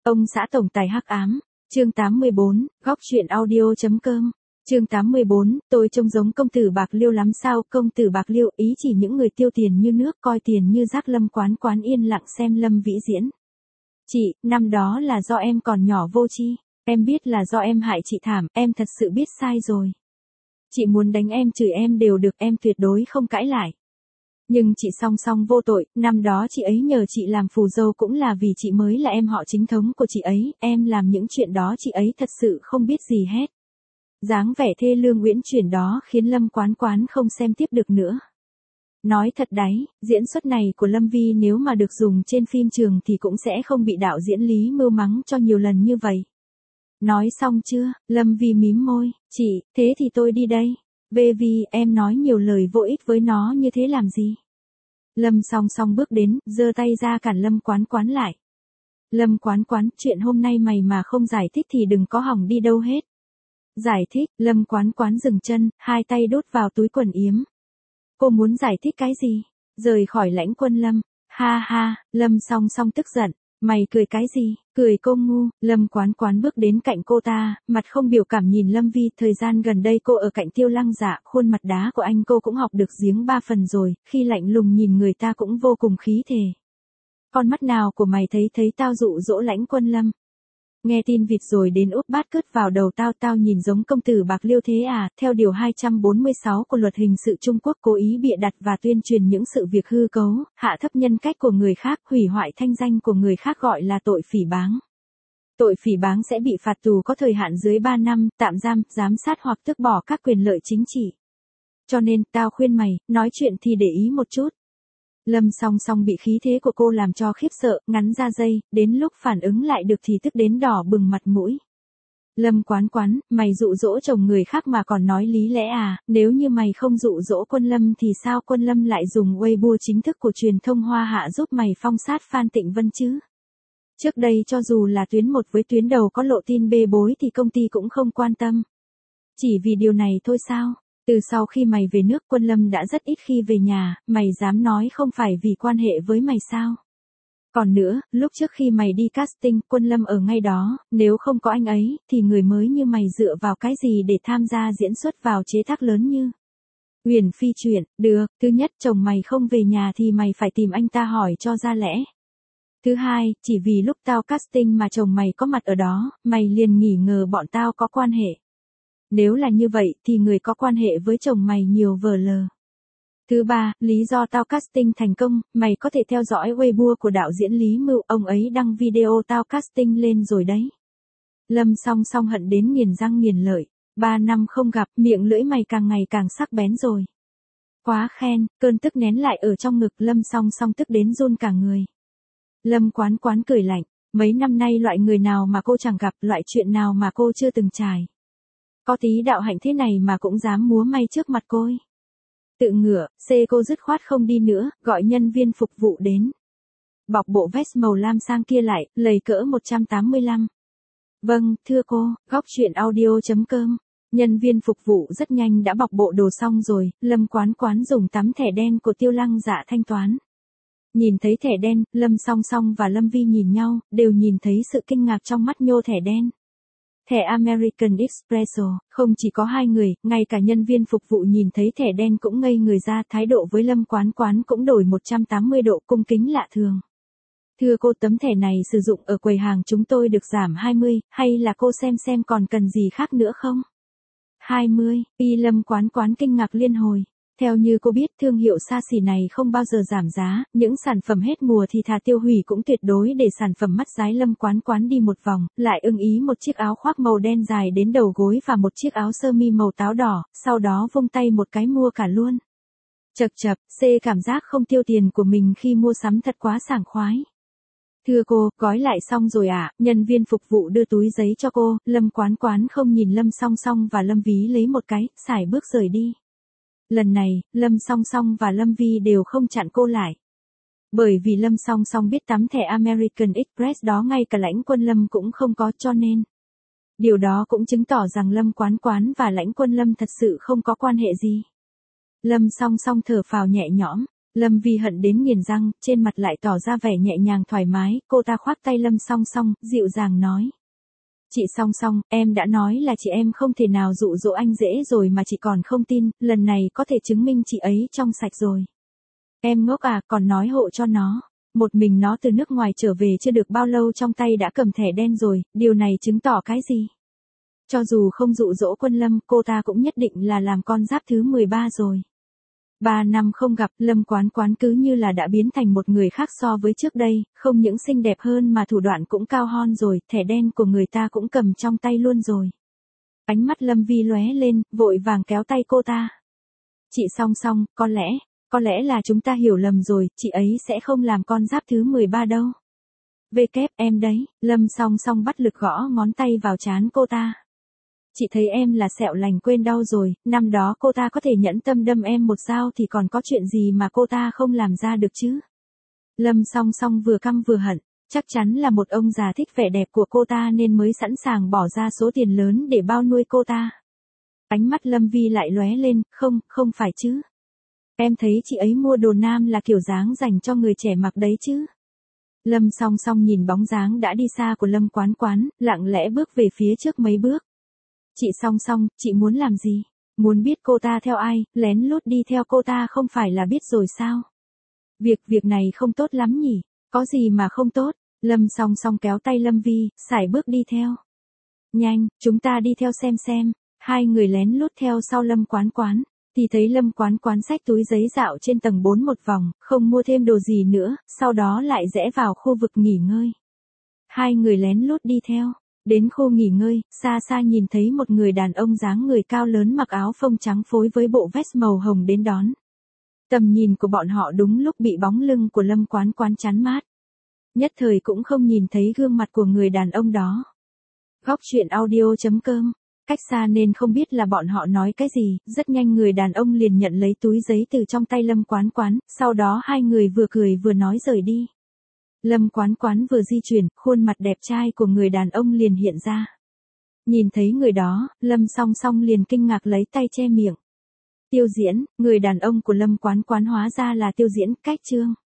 Ông xã tổng tài hắc ám, chương 84, góc truyện audio.com. Chương 84, tôi trông giống công tử Bạc Liêu lắm sao? Công tử Bạc Liêu ý chỉ những người tiêu tiền như nước, coi tiền như rác. Lâm Quán Quán yên lặng xem Lâm Vĩ diễn. Chị, năm đó là do em còn nhỏ vô tri, em biết là do em hại chị thảm, em thật sự biết sai rồi. Chị muốn đánh em chửi em đều được, em tuyệt đối không cãi lại. Nhưng chị song song vô tội, năm đó chị ấy nhờ chị làm phù dâu cũng là vì chị mới là em họ chính thống của chị ấy, em làm những chuyện đó chị ấy thật sự không biết gì hết. Dáng vẻ thê lương uyển chuyển đó khiến Lâm Quán Quán không xem tiếp được nữa. Nói thật đấy, diễn xuất này của Lâm Vi nếu mà được dùng trên phim trường thì cũng sẽ không bị đạo diễn Lý mưu mắng cho nhiều lần như vậy. Nói xong chưa? Lâm Vi mím môi, chị, thế thì tôi đi đây. Vi, em nói nhiều lời vô ích với nó như thế làm gì? Lâm song song bước đến, giơ tay ra cản Lâm Quán Quán lại. Lâm Quán Quán, chuyện hôm nay mày mà không giải thích thì đừng có hỏng đi đâu hết. Giải thích, Lâm Quán Quán dừng chân, hai tay đút vào túi quần yếm. Cô muốn giải thích cái gì? Rời khỏi Lãnh Quân Lâm. Ha ha, Lâm song song tức giận. Mày cười cái gì? Cười cô ngu. Lâm Quán Quán bước đến cạnh cô ta, mặt không biểu cảm nhìn Lâm Vi. Thời gian gần đây cô ở cạnh Tiêu Lăng Dạ, khuôn mặt đá của anh cô cũng học được giếng ba phần rồi, khi lạnh lùng nhìn người ta cũng vô cùng khí thể. Con mắt nào của mày thấy tao dụ dỗ Lãnh Quân Lâm? Nghe tin vịt rồi đến úp bát cướp vào đầu tao nhìn giống công tử Bạc Liêu thế à? Theo điều 246 của luật hình sự Trung Quốc, cố ý bịa đặt và tuyên truyền những sự việc hư cấu, hạ thấp nhân cách của người khác, hủy hoại thanh danh của người khác gọi là tội phỉ báng. Tội phỉ báng sẽ bị phạt tù có thời hạn dưới 3 năm, tạm giam, giám sát hoặc tước bỏ các quyền lợi chính trị. Cho nên, tao khuyên mày, nói chuyện thì để ý một chút. Lâm song song bị khí thế của cô làm cho khiếp sợ, ngắn ra dây, đến lúc phản ứng lại được thì tức đến đỏ bừng mặt mũi. Lâm Quán Quán, mày dụ dỗ chồng người khác mà còn nói lý lẽ à? Nếu như mày không dụ dỗ Quân Lâm thì sao Quân Lâm lại dùng Weibo chính thức của truyền thông Hoa Hạ giúp mày phong sát Phan Tịnh Vân chứ? Trước đây cho dù là tuyến 1 với tuyến đầu có lộ tin bê bối thì công ty cũng không quan tâm. Chỉ vì điều này thôi sao? Từ sau khi mày về nước Quân Lâm đã rất ít khi về nhà, mày dám nói không phải vì quan hệ với mày sao? Còn nữa, lúc trước khi mày đi casting, Quân Lâm ở ngay đó, nếu không có anh ấy, thì người mới như mày dựa vào cái gì để tham gia diễn xuất vào chế tác lớn như Huyền Phi chuyện? Được, thứ nhất chồng mày không về nhà thì mày phải tìm anh ta hỏi cho ra lẽ. Thứ hai, chỉ vì lúc tao casting mà chồng mày có mặt ở đó, mày liền nghỉ ngờ bọn tao có quan hệ. Nếu là như vậy thì người có quan hệ với chồng mày nhiều vờ lờ. Thứ ba, lý do tao casting thành công, mày có thể theo dõi Weibo của đạo diễn Lý Mưu, ông ấy đăng video tao casting lên rồi đấy. Lâm song song hận đến nghiền răng nghiền lợi, 3 năm không gặp, miệng lưỡi mày càng ngày càng sắc bén rồi. Quá khen, cơn tức nén lại ở trong ngực Lâm song song tức đến run cả người. Lâm Quán Quán cười lạnh, mấy năm nay loại người nào mà cô chẳng gặp, loại chuyện nào mà cô chưa từng trải. Có tí đạo hạnh thế này mà cũng dám múa may trước mặt cô. Tự ngửa, cô dứt khoát không đi nữa, gọi nhân viên phục vụ đến. Bọc bộ vest màu lam sang kia lại, lầy cỡ 185. Vâng, thưa cô, góc truyện audio.com. Nhân viên phục vụ rất nhanh đã bọc bộ đồ xong rồi, Lâm Quán Quán dùng tấm thẻ đen của Tiêu Lăng Dạ thanh toán. Nhìn thấy thẻ đen, Lâm song song và Lâm Vi nhìn nhau, đều nhìn thấy sự kinh ngạc trong mắt nhô thẻ đen. Thẻ American Express, không chỉ có hai người, ngay cả nhân viên phục vụ nhìn thấy thẻ đen cũng ngây người ra, thái độ với Lâm Quán Quán cũng đổi 180 độ, cung kính lạ thường. Thưa cô, tấm thẻ này sử dụng ở quầy hàng chúng tôi được giảm 20, hay là cô xem còn cần gì khác nữa không? 20, Lâm Quán Quán kinh ngạc liên hồi. Theo như cô biết thương hiệu xa xỉ này không bao giờ giảm giá, những sản phẩm hết mùa thì thà tiêu hủy cũng tuyệt đối để sản phẩm mắt dái. Lâm Quán Quán đi một vòng, lại ưng ý một chiếc áo khoác màu đen dài đến đầu gối và một chiếc áo sơ mi màu táo đỏ, sau đó vung tay một cái mua cả luôn. Chật chật, cảm giác không tiêu tiền của mình khi mua sắm thật quá sảng khoái. Thưa cô, gói lại xong rồi ạ, nhân viên phục vụ đưa túi giấy cho cô, Lâm Quán Quán không nhìn Lâm song song và Lâm Ví lấy một cái, sải bước rời đi. Lần này, Lâm song song và Lâm Vi đều không chặn cô lại. Bởi vì Lâm song song biết tấm thẻ American Express đó ngay cả Lãnh Quân Lâm cũng không có, cho nên. Điều đó cũng chứng tỏ rằng Lâm Quán Quán và Lãnh Quân Lâm thật sự không có quan hệ gì. Lâm song song thở phào nhẹ nhõm. Lâm Vi hận đến nghiền răng, trên mặt lại tỏ ra vẻ nhẹ nhàng thoải mái, cô ta khoác tay Lâm Song Song, dịu dàng nói. Chị Song Song, em đã nói là chị em không thể nào dụ dỗ anh dễ rồi mà chị còn không tin, lần này có thể chứng minh chị ấy trong sạch rồi. Em ngốc à, còn nói hộ cho nó. Một mình nó từ nước ngoài trở về chưa được bao lâu trong tay đã cầm thẻ đen rồi, điều này chứng tỏ cái gì? Cho dù không dụ dỗ Quân Lâm, cô ta cũng nhất định là làm con giáp thứ 13 rồi. 3 năm không gặp, Lâm Quán Quán cứ như là đã biến thành một người khác so với trước đây, không những xinh đẹp hơn mà thủ đoạn cũng cao hon rồi, thẻ đen của người ta cũng cầm trong tay luôn rồi. Ánh mắt Lâm Vi lóe lên, vội vàng kéo tay cô ta. Chị Song Song, có lẽ là chúng ta hiểu lầm rồi, chị ấy sẽ không làm con giáp thứ 13 đâu. Em đấy, Lâm Song Song bắt lực gõ ngón tay vào trán cô ta. Chị thấy em là sẹo lành quên đau rồi, năm đó cô ta có thể nhẫn tâm đâm em một dao thì còn có chuyện gì mà cô ta không làm ra được chứ. Lâm Song Song vừa căm vừa hận, chắc chắn là một ông già thích vẻ đẹp của cô ta nên mới sẵn sàng bỏ ra số tiền lớn để bao nuôi cô ta. Ánh mắt Lâm Vi lại lóe lên, không phải chứ. Em thấy chị ấy mua đồ nam là kiểu dáng dành cho người trẻ mặc đấy chứ. Lâm Song Song nhìn bóng dáng đã đi xa của Lâm Quán Quán, lặng lẽ bước về phía trước mấy bước. Chị Song Song, chị muốn làm gì? Muốn biết cô ta theo ai, lén lút đi theo cô ta không phải là biết rồi sao? Việc này không tốt lắm nhỉ? Có gì mà không tốt? Lâm Song Song kéo tay Lâm Vi, sải bước đi theo. Nhanh, chúng ta đi theo xem. Hai người lén lút theo sau Lâm Quán Quán, thì thấy Lâm Quán Quán xách túi giấy dạo trên tầng 4 một vòng, không mua thêm đồ gì nữa, sau đó lại rẽ vào khu vực nghỉ ngơi. Hai người lén lút đi theo. Đến khu nghỉ ngơi, xa xa nhìn thấy một người đàn ông dáng người cao lớn mặc áo phông trắng phối với bộ vest màu hồng đến đón. Tầm nhìn của bọn họ đúng lúc bị bóng lưng của Lâm Quán Quán chắn mát. Nhất thời cũng không nhìn thấy gương mặt của người đàn ông đó. Góc truyện audio.com. Cách xa nên không biết là bọn họ nói cái gì, rất nhanh người đàn ông liền nhận lấy túi giấy từ trong tay Lâm Quán Quán, sau đó hai người vừa cười vừa nói rời đi. Lâm Quán Quán vừa di chuyển, khuôn mặt đẹp trai của người đàn ông liền hiện ra. Nhìn thấy người đó, Lâm Song Song liền kinh ngạc lấy tay che miệng. Tiêu Diễn, người đàn ông của Lâm Quán Quán hóa ra là Tiêu Diễn, Cách Trương.